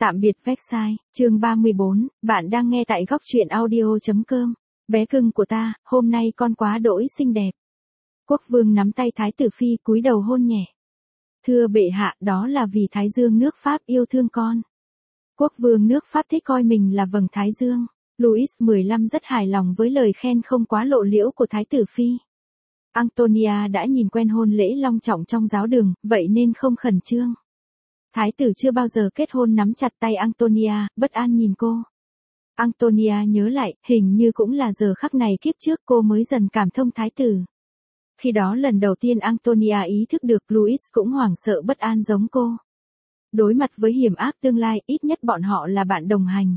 Tạm biệt Versailles, chương 34, bạn đang nghe tại góc truyện audio.com. Bé cưng của ta, hôm nay con quá đỗi xinh đẹp. Quốc vương nắm tay Thái tử Phi cúi đầu hôn nhẹ. Thưa bệ hạ, đó là vì Thái Dương nước Pháp yêu thương con. Quốc vương nước Pháp thích coi mình là vầng Thái Dương. Louis XV rất hài lòng với lời khen không quá lộ liễu của Thái tử Phi. Antonia đã nhìn quen hôn lễ long trọng trong giáo đường, vậy nên không khẩn trương. Thái tử chưa bao giờ kết hôn nắm chặt tay Antonia, bất an nhìn cô. Antonia nhớ lại, hình như cũng là giờ khắc này kiếp trước cô mới dần cảm thông thái tử. Khi đó lần đầu tiên Antonia ý thức được Louis cũng hoảng sợ bất an giống cô. Đối mặt với hiểm ác tương lai, ít nhất bọn họ là bạn đồng hành.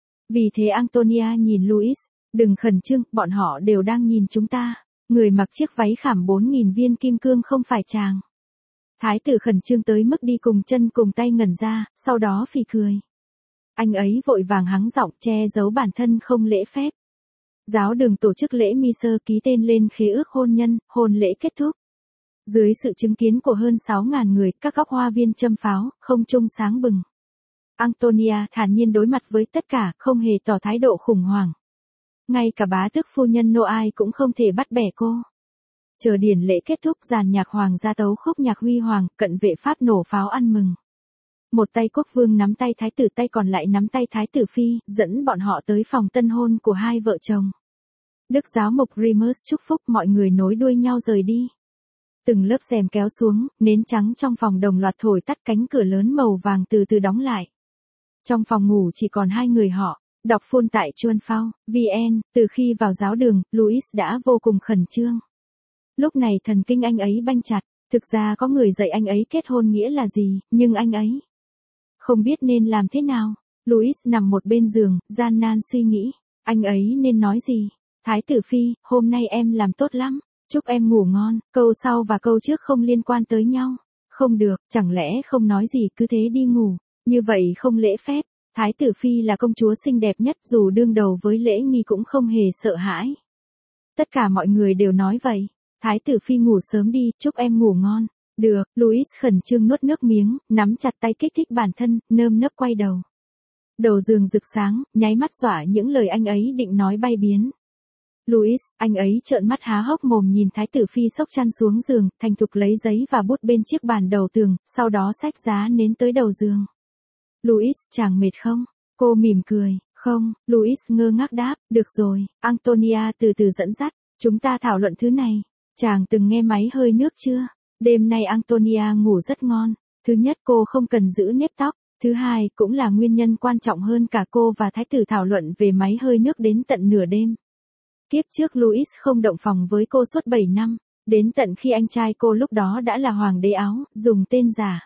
Vì thế Antonia nhìn Louis, đừng khẩn trương, bọn họ đều đang nhìn chúng ta. Người mặc chiếc váy khảm 4.000 viên kim cương không phải chàng. Thái tử khẩn trương tới mức đi cùng chân cùng tay ngẩn ra, sau đó phì cười. Anh ấy vội vàng hắng giọng che giấu bản thân không lễ phép. Giáo đường tổ chức lễ mi-sơ ký tên lên khế ước hôn nhân, hôn lễ kết thúc. Dưới sự chứng kiến của hơn 6.000 người, các góc hoa viên châm pháo, không trung sáng bừng. Antonia thản nhiên đối mặt với tất cả, không hề tỏ thái độ khủng hoảng. Ngay cả bá tước phu nhân Noailles cũng không thể bắt bẻ cô. Chờ điển lễ kết thúc, dàn nhạc hoàng gia tấu khúc nhạc huy hoàng, cận vệ Pháp nổ pháo ăn mừng. Một tay quốc vương nắm tay thái tử, tay còn lại nắm tay thái tử Phi, dẫn bọn họ tới phòng tân hôn của hai vợ chồng. Đức giáo mục Remus chúc phúc, mọi người nối đuôi nhau rời đi. Từng lớp rèm kéo xuống, nến trắng trong phòng đồng loạt thổi tắt, cánh cửa lớn màu vàng từ từ đóng lại. Trong phòng ngủ chỉ còn hai người họ. Đọc phun tại Chuanfao, VN, từ khi vào giáo đường, Louis đã vô cùng khẩn trương. Lúc này thần kinh anh ấy banh chặt, thực ra có người dạy anh ấy kết hôn nghĩa là gì, nhưng anh ấy không biết nên làm thế nào. Louis nằm một bên giường, gian nan suy nghĩ, anh ấy nên nói gì. Thái tử Phi, hôm nay em làm tốt lắm, chúc em ngủ ngon. Câu sau và câu trước không liên quan tới nhau. Không được, chẳng lẽ không nói gì cứ thế đi ngủ, như vậy không lễ phép. Thái tử Phi là công chúa xinh đẹp nhất, dù đương đầu với lễ nghi cũng không hề sợ hãi. Tất cả mọi người đều nói vậy. Thái tử Phi ngủ sớm đi, chúc em ngủ ngon. Được, Louis khẩn trương nuốt nước miếng, nắm chặt tay kích thích bản thân, nơm nớp quay đầu. Đầu giường rực sáng, nháy mắt dọa những lời anh ấy định nói bay biến. Louis, anh ấy trợn mắt há hốc mồm nhìn Thái tử Phi xốc chăn xuống giường, thành thục lấy giấy và bút bên chiếc bàn đầu tường, sau đó xách giá nến tới đầu giường. Louis, chàng mệt không? Cô mỉm cười, không, Louis ngơ ngác đáp, được rồi, Antonia từ từ dẫn dắt, chúng ta thảo luận thứ này. Chàng từng nghe máy hơi nước chưa? Đêm nay Antonia ngủ rất ngon. Thứ nhất, cô không cần giữ nếp tóc. Thứ hai, cũng là nguyên nhân quan trọng hơn cả, cô và thái tử thảo luận về máy hơi nước đến tận nửa đêm. Kiếp trước Louis không động phòng với cô suốt 7 năm, đến tận khi anh trai cô lúc đó đã là hoàng đế Áo, dùng tên giả.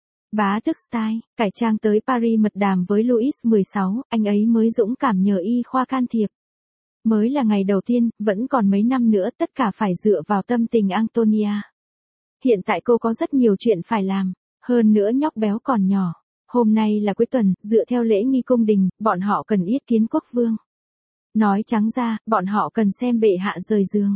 Bá tước Style, cải trang tới Paris mật đàm với Louis XVI, anh ấy mới dũng cảm nhờ y khoa can thiệp. Mới là ngày đầu tiên, vẫn còn mấy năm nữa, tất cả phải dựa vào tâm tình Antonia. Hiện tại cô có rất nhiều chuyện phải làm, hơn nữa nhóc béo còn nhỏ. Hôm nay là cuối tuần, dựa theo lễ nghi cung đình, bọn họ cần yết kiến quốc vương. Nói trắng ra, bọn họ cần xem bệ hạ rời giường.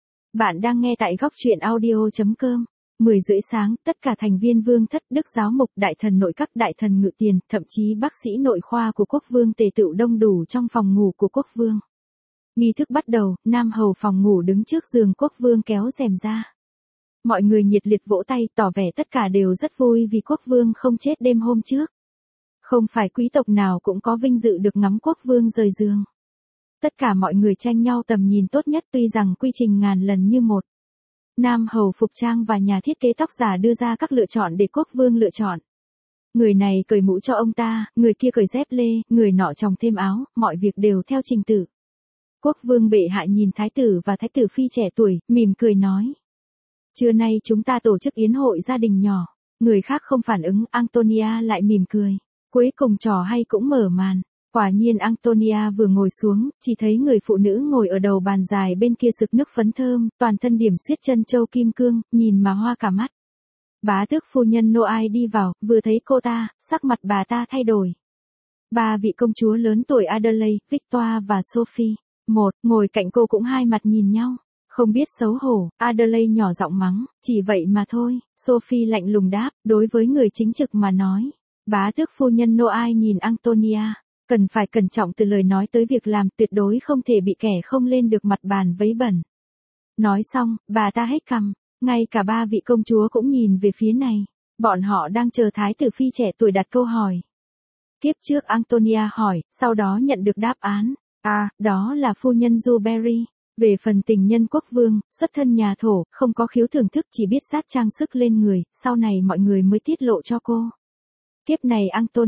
Bạn đang nghe tại góc truyện audio.com. 10 rưỡi sáng, tất cả thành viên vương thất, đức giáo mục, đại thần nội các, đại thần ngự tiền, thậm chí bác sĩ nội khoa của quốc vương tề tựu đông đủ trong phòng ngủ của quốc vương. Nghi thức bắt đầu, nam hầu phòng ngủ đứng trước giường quốc vương kéo rèm ra. Mọi người nhiệt liệt vỗ tay, tỏ vẻ tất cả đều rất vui vì quốc vương không chết đêm hôm trước. Không phải quý tộc nào cũng có vinh dự được ngắm quốc vương rời giường. Tất cả mọi người tranh nhau tầm nhìn tốt nhất, tuy rằng quy trình ngàn lần như một. Nam hầu phục trang và nhà thiết kế tóc giả đưa ra các lựa chọn để quốc vương lựa chọn. Người này cởi mũ cho ông ta, người kia cởi dép lê, người nọ chòng thêm áo, mọi việc đều theo trình tự. Quốc vương bệ hạ nhìn thái tử và thái tử Phi trẻ tuổi, mỉm cười nói. Trưa nay chúng ta tổ chức yến hội gia đình nhỏ. Người khác không phản ứng, Antonia lại mỉm cười. Cuối cùng trò hay cũng mở màn. Quả nhiên Antonia vừa ngồi xuống, chỉ thấy người phụ nữ ngồi ở đầu bàn dài bên kia sực nước phấn thơm, toàn thân điểm xuyết chân châu kim cương, nhìn mà hoa cả mắt. Bá tước phu nhân Noailles đi vào, vừa thấy cô ta, sắc mặt bà ta thay đổi. Ba vị công chúa lớn tuổi Adelaide, Victoire và Sophie, ngồi cạnh cô cũng hai mặt nhìn nhau. Không biết xấu hổ, Adelaide nhỏ giọng mắng, chỉ vậy mà thôi. Sophie lạnh lùng đáp, đối với người chính trực mà nói. Bá tước phu nhân Noailles nhìn Antonia, cần phải cẩn trọng từ lời nói tới việc làm, tuyệt đối không thể bị kẻ không lên được mặt bàn vấy bẩn. Nói xong, bà ta hét cằm, ngay cả ba vị công chúa cũng nhìn về phía này, bọn họ đang chờ thái tử phi trẻ tuổi đặt câu hỏi. Tiếp trước Antonia hỏi, sau đó nhận được đáp án, đó là phu nhân Dewberry. Về phần tình nhân quốc vương, xuất thân nhà thổ, không có khiếu thưởng thức, chỉ biết sát trang sức lên người, sau này mọi người mới tiết lộ cho cô. Tiếp này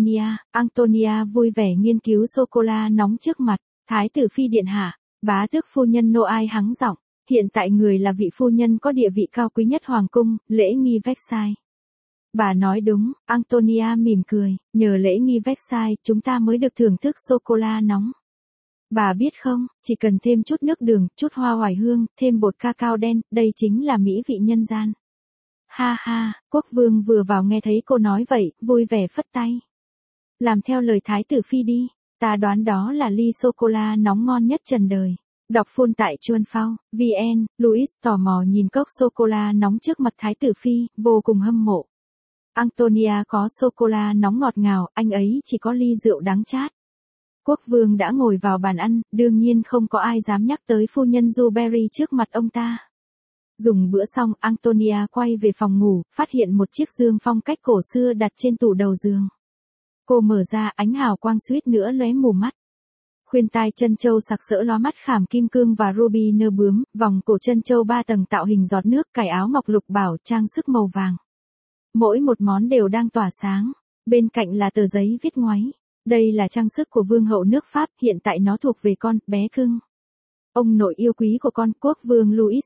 Antonia vui vẻ nghiên cứu sô-cô-la nóng trước mặt, thái tử phi điện hạ, bá tước phu nhân Noailles hắng giọng, hiện tại người là vị phu nhân có địa vị cao quý nhất hoàng cung, lễ nghi Versailles. Bà nói đúng, Antonia mỉm cười, nhờ lễ nghi Versailles chúng ta mới được thưởng thức sô-cô-la nóng. Bà biết không, chỉ cần thêm chút nước đường, chút hoa oải hương, thêm bột cacao đen, đây chính là mỹ vị nhân gian. Ha ha, quốc vương vừa vào nghe thấy cô nói vậy, vui vẻ phất tay. Làm theo lời thái tử phi đi, ta đoán đó là ly sô-cô-la nóng ngon nhất trần đời. Đọc phun tại Chuan Phao, VN, Louis tò mò nhìn cốc sô-cô-la nóng trước mặt thái tử phi, vô cùng hâm mộ. Antonia có sô-cô-la nóng ngọt ngào, anh ấy chỉ có ly rượu đắng chát. Quốc vương đã ngồi vào bàn ăn, đương nhiên không có ai dám nhắc tới phu nhân Dewberry trước mặt ông ta. Dùng bữa xong, Antonia quay về phòng ngủ, phát hiện một chiếc giường phong cách cổ xưa đặt trên tủ đầu giường. Cô mở ra, ánh hào quang suýt nữa lóe mù mắt. Khuyên tai chân châu sặc sỡ lóa mắt, khảm kim cương và ruby nơ bướm, vòng cổ chân châu 3 tầng tạo hình giọt nước, cài áo ngọc lục bảo, trang sức màu vàng. Mỗi một món đều đang tỏa sáng, bên cạnh là tờ giấy viết ngoáy. Đây là trang sức của vương hậu nước Pháp, hiện tại nó thuộc về con, bé cưng. Ông nội yêu quý của con, quốc vương Louis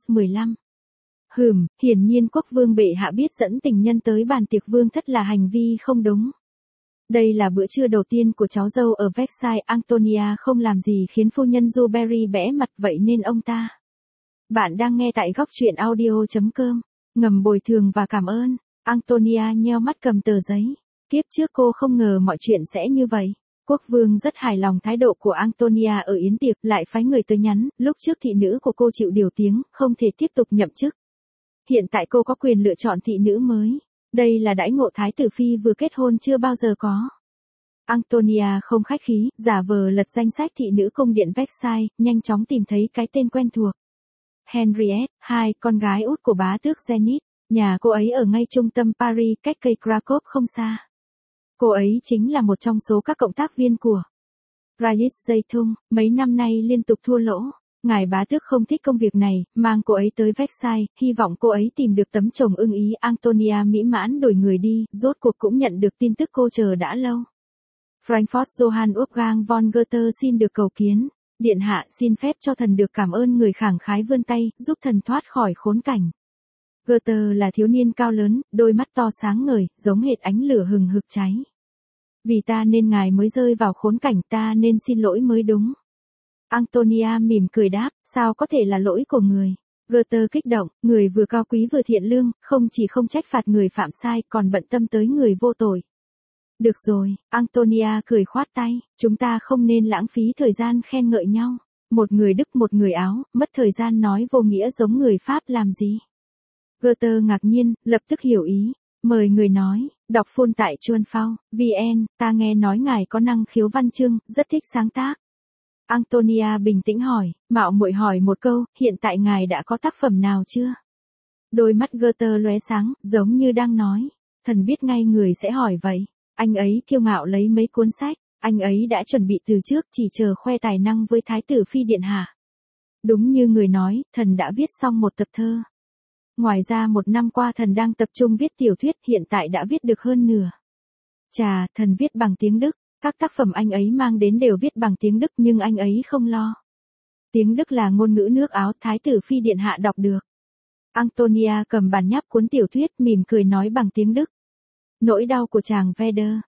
XV. Hiển nhiên quốc vương bệ hạ biết dẫn tình nhân tới bàn tiệc vương thất là hành vi không đúng. Đây là bữa trưa đầu tiên của cháu dâu ở Versailles, Antonia không làm gì khiến phu nhân Dewberry bẽ mặt, vậy nên ông ta. Bạn đang nghe tại góc truyện audio.com, ngầm bồi thường và cảm ơn. Antonia nheo mắt cầm tờ giấy. Tiếp trước cô không ngờ mọi chuyện sẽ như vậy. Quốc vương rất hài lòng thái độ của Antonia ở yến tiệc, lại phái người tới nhắn, lúc trước thị nữ của cô chịu điều tiếng, không thể tiếp tục nhậm chức. Hiện tại cô có quyền lựa chọn thị nữ mới. Đây là đãi ngộ thái tử phi vừa kết hôn chưa bao giờ có. Antonia không khách khí, giả vờ lật danh sách thị nữ cung điện Versailles, nhanh chóng tìm thấy cái tên quen thuộc. Henriette II, con gái út của bá tước Zenith. Nhà cô ấy ở ngay trung tâm Paris, cách cây Krakow không xa. Cô ấy chính là một trong số các cộng tác viên của Rayis Zeitung, mấy năm nay liên tục thua lỗ. Ngài bá tước không thích công việc này, mang cô ấy tới Versailles, hy vọng cô ấy tìm được tấm chồng ưng ý. Antonia mỹ mãn đổi người đi, rốt cuộc cũng nhận được tin tức cô chờ đã lâu. Frankfurt Johann Wolfgang von Goethe xin được cầu kiến. Điện hạ xin phép cho thần được cảm ơn người khẳng khái vươn tay, giúp thần thoát khỏi khốn cảnh. Goethe là thiếu niên cao lớn, đôi mắt to sáng ngời, giống hệt ánh lửa hừng hực cháy. Vì ta nên ngài mới rơi vào khốn cảnh, ta nên xin lỗi mới đúng. Antonia mỉm cười đáp, sao có thể là lỗi của người. Goethe kích động, người vừa cao quý vừa thiện lương, không chỉ không trách phạt người phạm sai, còn bận tâm tới người vô tội. Được rồi, Antonia cười khoát tay, chúng ta không nên lãng phí thời gian khen ngợi nhau. Một người Đức một người Áo, mất thời gian nói vô nghĩa giống người Pháp làm gì. Goethe ngạc nhiên, lập tức hiểu ý. Mời người nói, đọc phun tại Chuan Phao, VN, ta nghe nói ngài có năng khiếu văn chương, rất thích sáng tác. Antonia bình tĩnh hỏi, mạo muội hỏi một câu, hiện tại ngài đã có tác phẩm nào chưa? Đôi mắt Goethe lóe sáng, giống như đang nói, thần biết ngay người sẽ hỏi vậy. Anh ấy kiêu ngạo lấy mấy cuốn sách, anh ấy đã chuẩn bị từ trước, chỉ chờ khoe tài năng với thái tử phi điện hạ. Đúng như người nói, thần đã viết xong một tập thơ. Ngoài ra một năm qua thần đang tập trung viết tiểu thuyết, hiện tại đã viết được hơn nửa. Chà, thần viết bằng tiếng Đức, các tác phẩm anh ấy mang đến đều viết bằng tiếng Đức nhưng anh ấy không lo. Tiếng Đức là ngôn ngữ nước Áo, thái tử phi điện hạ đọc được. Antonia cầm bản nháp cuốn tiểu thuyết, mỉm cười nói bằng tiếng Đức. Nỗi đau của chàng Werder.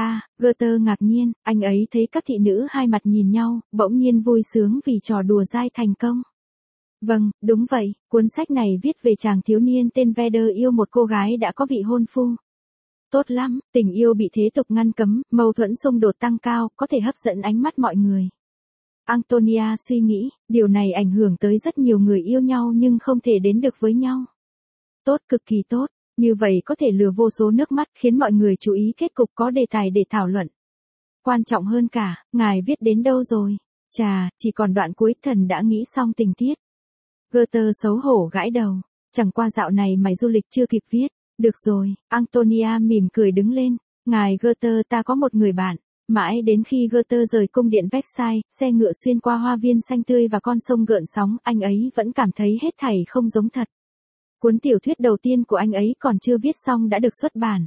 Goethe ngạc nhiên, anh ấy thấy các thị nữ hai mặt nhìn nhau, bỗng nhiên vui sướng vì trò đùa dai thành công. Vâng, đúng vậy, cuốn sách này viết về chàng thiếu niên tên Werder yêu một cô gái đã có vị hôn phu. Tốt lắm, tình yêu bị thế tục ngăn cấm, mâu thuẫn xung đột tăng cao, có thể hấp dẫn ánh mắt mọi người. Antonia suy nghĩ, điều này ảnh hưởng tới rất nhiều người yêu nhau nhưng không thể đến được với nhau. Tốt, cực kỳ tốt. Như vậy có thể lừa vô số nước mắt khiến mọi người chú ý kết cục có đề tài để thảo luận. Quan trọng hơn cả, ngài viết đến đâu rồi? Chà, chỉ còn đoạn cuối thần đã nghĩ xong tình tiết. Goethe xấu hổ gãi đầu. Chẳng qua dạo này mày du lịch chưa kịp viết. Được rồi, Antonia mỉm cười đứng lên. Ngài Goethe, ta có một người bạn. Mãi đến khi Goethe rời cung điện Versailles, xe ngựa xuyên qua hoa viên xanh tươi và con sông gợn sóng, anh ấy vẫn cảm thấy hết thảy không giống thật. Cuốn tiểu thuyết đầu tiên của anh ấy còn chưa viết xong đã được xuất bản.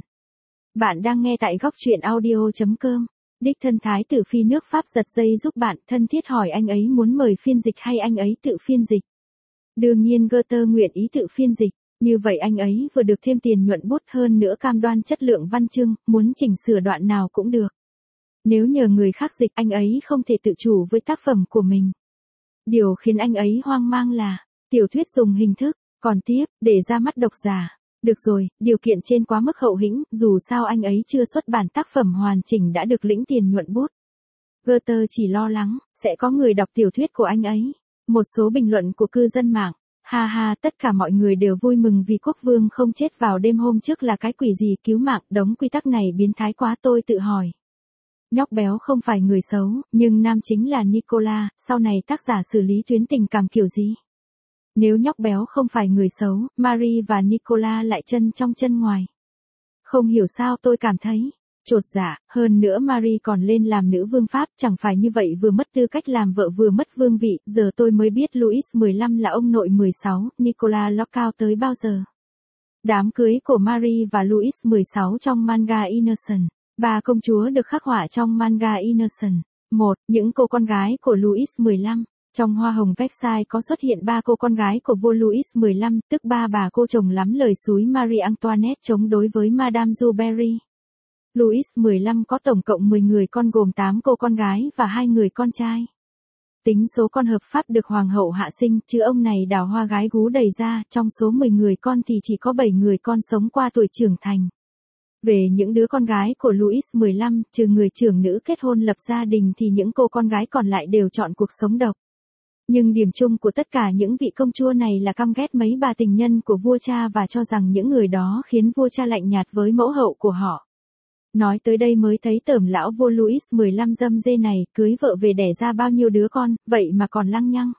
Bạn đang nghe tại góc truyện audio.com. Đích thân thái tử phi nước Pháp giật dây giúp bạn, thân thiết hỏi anh ấy muốn mời phiên dịch hay anh ấy tự phiên dịch. Đương nhiên Goethe nguyện ý tự phiên dịch, như vậy anh ấy vừa được thêm tiền nhuận bút, hơn nữa cam đoan chất lượng văn chương, muốn chỉnh sửa đoạn nào cũng được. Nếu nhờ người khác dịch, anh ấy không thể tự chủ với tác phẩm của mình. Điều khiến anh ấy hoang mang là, tiểu thuyết dùng hình thức, còn tiếp, để ra mắt độc giả. Được rồi, điều kiện trên quá mức hậu hĩnh, dù sao anh ấy chưa xuất bản tác phẩm hoàn chỉnh đã được lĩnh tiền nhuận bút. Goethe chỉ lo lắng, sẽ có người đọc tiểu thuyết của anh ấy. Một số bình luận của cư dân mạng. Ha ha, tất cả mọi người đều vui mừng vì quốc vương không chết vào đêm hôm trước là cái quỷ gì cứu mạng, đống quy tắc này biến thái quá, tôi tự hỏi. Nhóc béo không phải người xấu, nhưng nam chính là Nicola, sau này tác giả xử lý tuyến tình cảm kiểu gì? Nếu nhóc béo không phải người xấu, Marie và Nicola lại chân trong chân ngoài. Không hiểu sao tôi cảm thấy chột dạ, hơn nữa Marie còn lên làm nữ vương Pháp, chẳng phải như vậy vừa mất tư cách làm vợ vừa mất vương vị, giờ tôi mới biết Louis XV là ông nội 16, Nicola Locke cao tới bao giờ. Đám cưới của Marie và Louis XVI trong manga Innocent. Ba công chúa được khắc họa trong manga Innocent. 1. Những cô con gái của Louis XV. Trong Hoa hồng Versailles có xuất hiện 3 cô con gái của vua Louis XV, tức 3 bà cô chồng lắm lời xúi Marie Antoinette chống đối với Madame du Barry. Louis XV có tổng cộng 10 người con gồm 8 cô con gái và 2 người con trai. Tính số con hợp pháp được hoàng hậu hạ sinh, chứ ông này đào hoa gái gú đầy ra, trong số 10 người con thì chỉ có 7 người con sống qua tuổi trưởng thành. Về những đứa con gái của Louis XV, trừ người trưởng nữ kết hôn lập gia đình thì những cô con gái còn lại đều chọn cuộc sống độc. Nhưng điểm chung của tất cả những vị công chúa này là căm ghét mấy bà tình nhân của vua cha và cho rằng những người đó khiến vua cha lạnh nhạt với mẫu hậu của họ. Nói tới đây mới thấy tởm, lão vua Louis XV dâm dê này, cưới vợ về đẻ ra bao nhiêu đứa con, vậy mà còn lăng nhăng.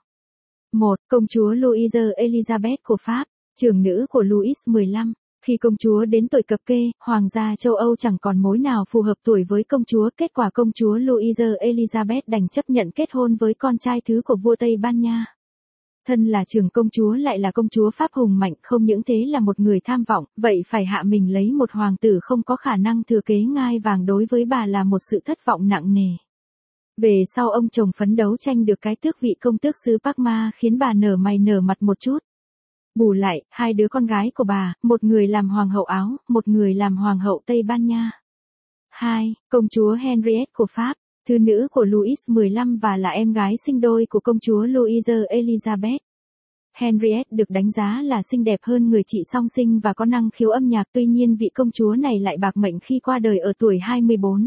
1. Công chúa Louise Elizabeth của Pháp, trưởng nữ của Louis XV. Khi công chúa đến tuổi cập kê, hoàng gia châu Âu chẳng còn mối nào phù hợp tuổi với công chúa, kết quả công chúa Louise Elizabeth đành chấp nhận kết hôn với con trai thứ của vua Tây Ban Nha. Thân là trưởng công chúa lại là công chúa Pháp hùng mạnh, không những thế là một người tham vọng, vậy phải hạ mình lấy một hoàng tử không có khả năng thừa kế ngai vàng, đối với bà là một sự thất vọng nặng nề. Về sau ông chồng phấn đấu tranh được cái tước vị công tước xứ Parma khiến bà nở mày nở mặt một chút. Bù lại, 2 đứa con gái của bà, một người làm hoàng hậu Áo, một người làm hoàng hậu Tây Ban Nha. 2. Công chúa Henriette của Pháp, thư nữ của Louis XV và là em gái sinh đôi của công chúa Louise Elizabeth. Henriette được đánh giá là xinh đẹp hơn người chị song sinh và có năng khiếu âm nhạc, tuy nhiên vị công chúa này lại bạc mệnh khi qua đời ở tuổi 24.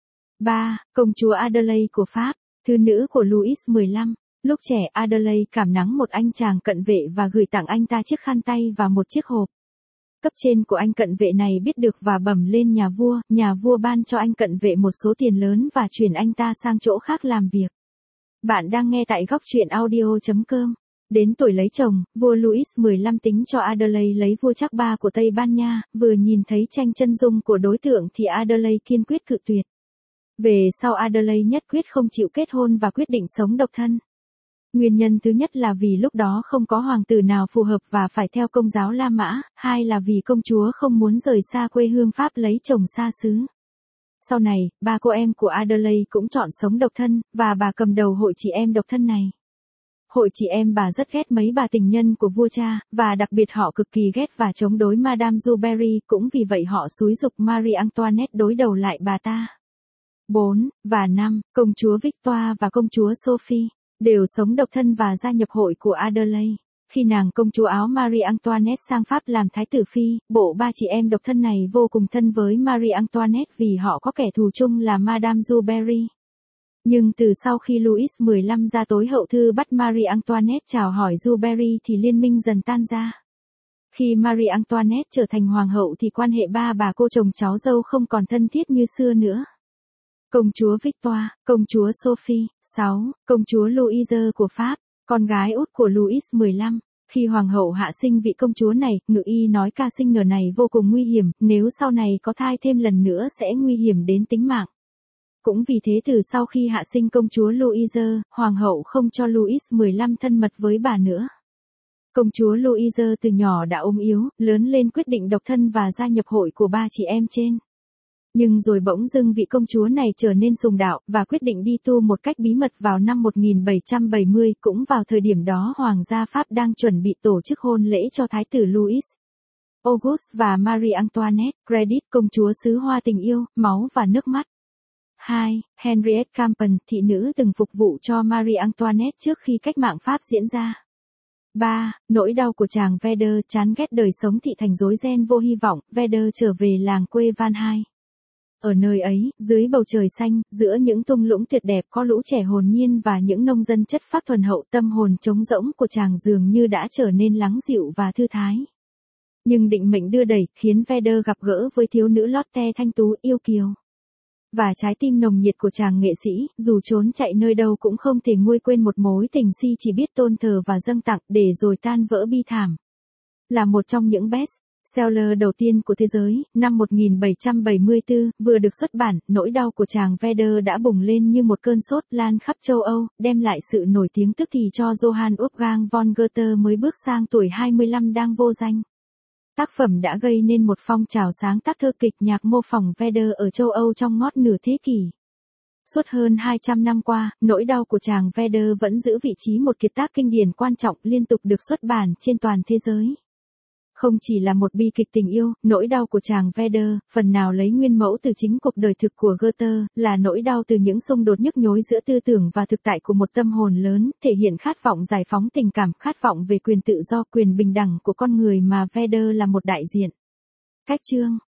3. Công chúa Adelaide của Pháp, thư nữ của Louis XV. Lúc trẻ Adelaide cảm nắng một anh chàng cận vệ và gửi tặng anh ta chiếc khăn tay và một chiếc hộp. Cấp trên của anh cận vệ này biết được và bẩm lên nhà vua ban cho anh cận vệ một số tiền lớn và chuyển anh ta sang chỗ khác làm việc. Bạn đang nghe tại góc truyện audio.com. Đến tuổi lấy chồng, vua Louis XV tính cho Adelaide lấy vua Charles III của Tây Ban Nha, vừa nhìn thấy tranh chân dung của đối tượng thì Adelaide kiên quyết cự tuyệt. Về sau Adelaide nhất quyết không chịu kết hôn và quyết định sống độc thân. Nguyên nhân thứ nhất là vì lúc đó không có hoàng tử nào phù hợp và phải theo công giáo La Mã, hai là vì công chúa không muốn rời xa quê hương Pháp lấy chồng xa xứ. Sau này, 3 cô em của Adelaide cũng chọn sống độc thân, và bà cầm đầu hội chị em độc thân này. Hội chị em bà rất ghét mấy bà tình nhân của vua cha, và đặc biệt họ cực kỳ ghét và chống đối Madame du Barry, cũng vì vậy họ xúi giục Marie Antoinette đối đầu lại bà ta. 4 và 5, công chúa Victoire và công chúa Sophie đều sống độc thân và gia nhập hội của Adelaide. Khi nàng công chúa Áo Marie Antoinette sang Pháp làm thái tử phi, bộ 3 chị em độc thân này vô cùng thân với Marie Antoinette vì họ có kẻ thù chung là Madame du Barry. Nhưng từ sau khi Louis XV ra tối hậu thư bắt Marie Antoinette chào hỏi du Barry thì liên minh dần tan ra. Khi Marie Antoinette trở thành hoàng hậu thì quan hệ ba bà cô chồng cháu dâu không còn thân thiết như xưa nữa. Công chúa Victoire, công chúa Sophie, 6, công chúa Louise của Pháp, con gái út của Louis XV. Khi hoàng hậu hạ sinh vị công chúa này, ngự y nói ca sinh nở này vô cùng nguy hiểm, nếu sau này có thai thêm lần nữa sẽ nguy hiểm đến tính mạng. Cũng vì thế từ sau khi hạ sinh công chúa Louise, hoàng hậu không cho Louis XV thân mật với bà nữa. Công chúa Louise từ nhỏ đã ốm yếu, lớn lên quyết định độc thân và gia nhập hội của ba chị em trên. Nhưng rồi bỗng dưng vị công chúa này trở nên sùng đạo, và quyết định đi tu một cách bí mật vào năm 1770, cũng vào thời điểm đó Hoàng gia Pháp đang chuẩn bị tổ chức hôn lễ cho Thái tử Louis Auguste và Marie Antoinette, credit công chúa xứ hoa tình yêu, máu và nước mắt. 2. Henriette Campen, thị nữ từng phục vụ cho Marie Antoinette trước khi cách mạng Pháp diễn ra. 3. Nỗi đau của chàng Vedder, chán ghét đời sống thị thành rối ren vô hy vọng, Vedder trở về làng quê Van Hai. Ở nơi ấy, dưới bầu trời xanh, giữa những thung lũng tuyệt đẹp có lũ trẻ hồn nhiên và những nông dân chất phác thuần hậu, tâm hồn trống rỗng của chàng dường như đã trở nên lắng dịu và thư thái. Nhưng định mệnh đưa đẩy, khiến Vedder gặp gỡ với thiếu nữ Lotte thanh tú yêu kiều. Và trái tim nồng nhiệt của chàng nghệ sĩ, dù trốn chạy nơi đâu cũng không thể nguôi quên một mối tình si chỉ biết tôn thờ và dâng tặng, để rồi tan vỡ bi thảm. Là một trong những best seller đầu tiên của thế giới, năm 1774, vừa được xuất bản, nỗi đau của chàng Vedder đã bùng lên như một cơn sốt lan khắp châu Âu, đem lại sự nổi tiếng tức thì cho Johann Wolfgang von Goethe mới bước sang tuổi 25 đang vô danh. Tác phẩm đã gây nên một phong trào sáng tác thơ kịch nhạc mô phỏng Vedder ở châu Âu trong ngót nửa thế kỷ. Suốt hơn 200 năm qua, nỗi đau của chàng Vedder vẫn giữ vị trí một kiệt tác kinh điển quan trọng liên tục được xuất bản trên toàn thế giới. Không chỉ là một bi kịch tình yêu, nỗi đau của chàng Vedder, phần nào lấy nguyên mẫu từ chính cuộc đời thực của Goethe, là nỗi đau từ những xung đột nhức nhối giữa tư tưởng và thực tại của một tâm hồn lớn, thể hiện khát vọng giải phóng tình cảm, khát vọng về quyền tự do, quyền bình đẳng của con người mà Vedder là một đại diện. Cách chương